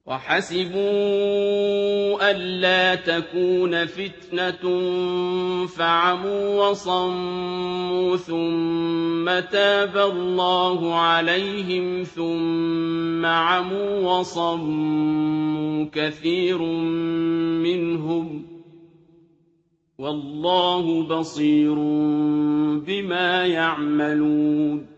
وَحَسِبُوا أَلَّا تَكُونَ فِتْنَةٌ فَعَمُوا وَصَمُّوا ثُمَّ تَابَ اللَّهُ عَلَيْهِمْ ثُمَّ عَمُوا وَصَمُّوا كَثِيرٌ مِّنْهُمْ ۚ وَاللَّهُ بَصِيرٌ بِمَا يَعْمَلُونَ